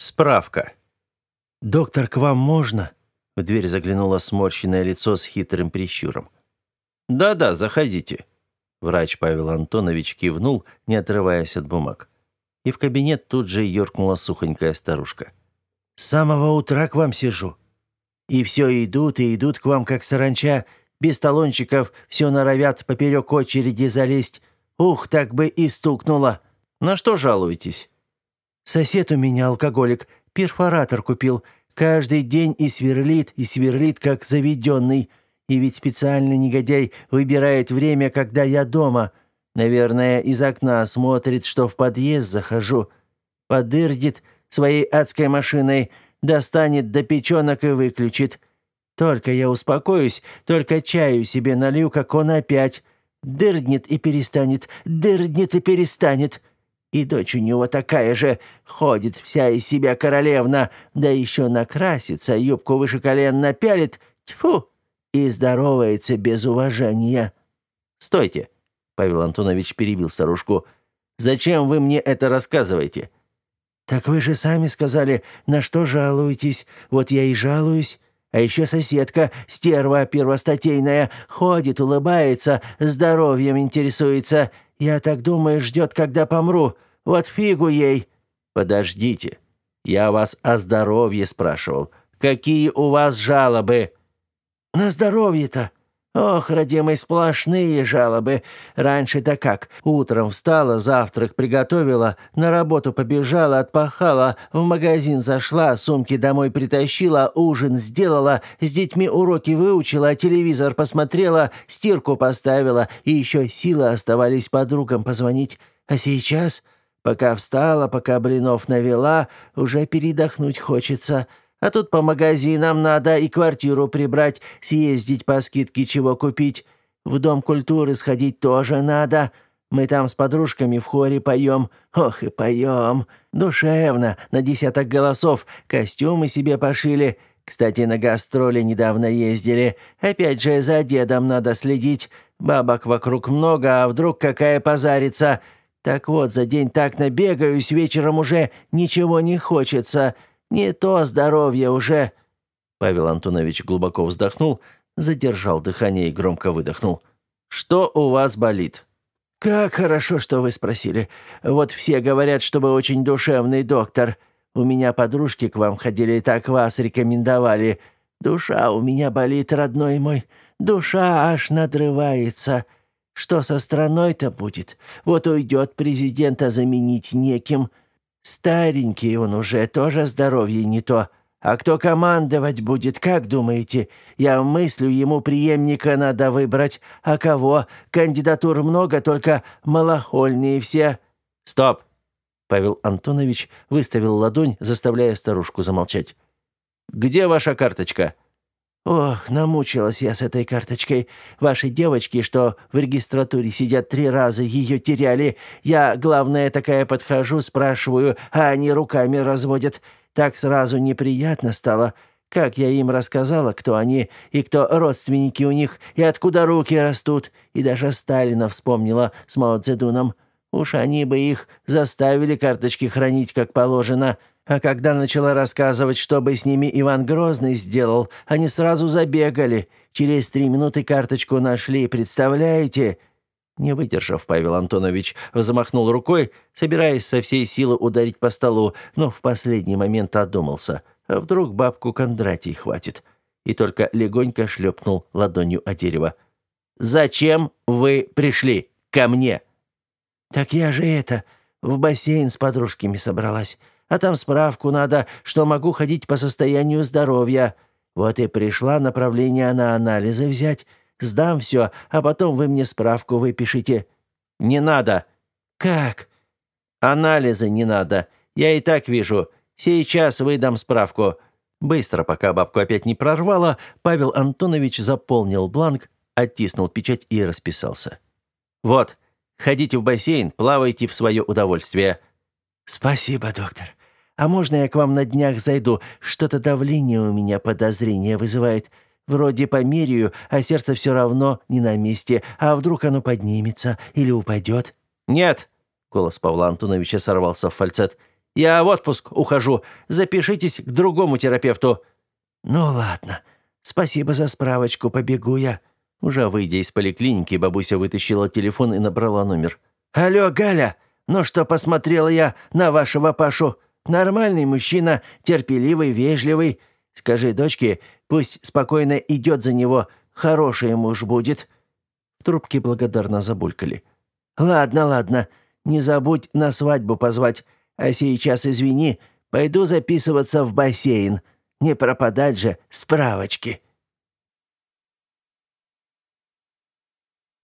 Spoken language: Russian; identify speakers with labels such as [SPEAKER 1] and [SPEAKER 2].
[SPEAKER 1] Справка. «Доктор, к вам можно?» В дверь заглянуло сморщенное лицо с хитрым прищуром. «Да-да, заходите». Врач Павел Антонович кивнул, не отрываясь от бумаг. И в кабинет тут же юркнула сухонькая старушка. «С самого утра к вам сижу. И все идут и идут к вам, как саранча, без талончиков, все норовят поперек очереди залезть. Ух, так бы и стукнуло. На что жалуетесь?» «Сосед у меня алкоголик, перфоратор купил. Каждый день и сверлит, как заведенный. И ведь специально негодяй выбирает время, когда я дома. Наверное, из окна смотрит, что в подъезд захожу. Подырдит своей адской машиной, достанет до печенок и выключит. Только я успокоюсь, только чаю себе налью, как он опять. Дырднет и перестанет, дырднет и перестанет. И дочь у него такая же, ходит вся из себя королевна, да еще накрасится, юбку выше колен напялит, тьфу, и здоровается без уважения». «Стойте!» — Павел Антонович перебил старушку. «Зачем вы мне это рассказываете?» «Так вы же сами сказали, на что жалуетесь. Вот я и жалуюсь. А еще соседка, стерва первостатейная, ходит, улыбается, здоровьем интересуется. Я так думаю, ждет, когда помру. Вот фигу ей». «Подождите. Я вас о здоровье спрашивал. Какие у вас жалобы?» «На здоровье-то? Ох, родимый, сплошные жалобы. Раньше-то как? Утром встала, завтрак приготовила, на работу побежала, отпахала, в магазин зашла, сумки домой притащила, ужин сделала, с детьми уроки выучила, телевизор посмотрела, стирку поставила, и еще силы оставались подругам позвонить. А сейчас, пока встала, пока блинов навела, уже передохнуть хочется». А тут по магазинам надо и квартиру прибрать, съездить по скидке чего купить. В Дом культуры сходить тоже надо. Мы там с подружками в хоре поем. Ох и поем. Душевно, на десяток голосов. Костюмы себе пошили. Кстати, на гастроли недавно ездили. Опять же, за дедом надо следить. Бабок вокруг много, а вдруг какая позарится. Так вот, за день так набегаюсь, вечером уже ничего не хочется. Не то здоровье уже». Павел Антонович глубоко вздохнул, задержал дыхание и громко выдохнул. «Что у вас болит?» «Как хорошо, что вы спросили. Вот все говорят, что вы очень душевный доктор. У меня подружки к вам ходили, так вас рекомендовали. Душа у меня болит, родной мой. Душа аж надрывается. Что со страной-то будет? Вот уйдет президента, заменить неким. Старенький он уже, тоже здоровье не то. А кто командовать будет, как думаете? Я мыслю, ему преемника надо выбрать. А кого? Кандидатур много, только малохольные все». «Стоп!» Павел Антонович выставил ладонь, заставляя старушку замолчать. «Где ваша карточка?» «Ох, намучилась я с этой карточкой. Ваши девочки, что в регистратуре сидят, 3 раза ее теряли. Я, главное, такая подхожу, спрашиваю, а они руками разводят. Так сразу неприятно стало. Как я им рассказала, кто они и кто родственники у них, и откуда руки растут. И даже Сталина вспомнила с Мао Цзэдуном. Уж они бы их заставили карточки хранить, как положено. А когда начала рассказывать, что бы с ними Иван Грозный сделал, они сразу забегали. Через 3 минуты карточку нашли, представляете?» Не выдержав, Павел Антонович взмахнул рукой, собираясь со всей силы ударить по столу, но в последний момент одумался. А вдруг бабку Кондратий хватит? И только легонько шлепнул ладонью о дерево. «Зачем вы пришли ко мне?» «Так я же в бассейн с подружками собралась. А там справку надо, что могу ходить по состоянию здоровья. Вот и пришла направление на анализы взять. Сдам все, а потом вы мне справку выпишите». «Не надо». «Как?» «Анализы не надо. Я и так вижу. Сейчас выдам справку». Быстро, пока бабку опять не прорвало, Павел Антонович заполнил бланк, оттиснул печать и расписался. «Вот, ходите в бассейн, плавайте в свое удовольствие». «Спасибо, доктор. А можно я к вам на днях зайду? Что-то давление у меня подозрение вызывает. Вроде померяю, а сердце все равно не на месте. А вдруг оно поднимется или упадет?» «Нет!» — голос Павла Антоновича сорвался в фальцет. Я в отпуск ухожу. Запишитесь к другому терапевту».
[SPEAKER 2] «Ну ладно. Спасибо за справочку, побегу я».
[SPEAKER 1] Уже выйдя из поликлиники, бабуся вытащила телефон и набрала номер.
[SPEAKER 2] «Алло, Галя, ну что, посмотрела я на вашего Пашу. Нормальный мужчина, терпеливый, вежливый. Скажи дочке, пусть спокойно идет за него, хороший муж будет».
[SPEAKER 1] В трубке благодарно забулькали.
[SPEAKER 2] «Ладно, ладно, не забудь на свадьбу позвать. А сейчас, извини, пойду записываться в бассейн. Не пропадать же справочки».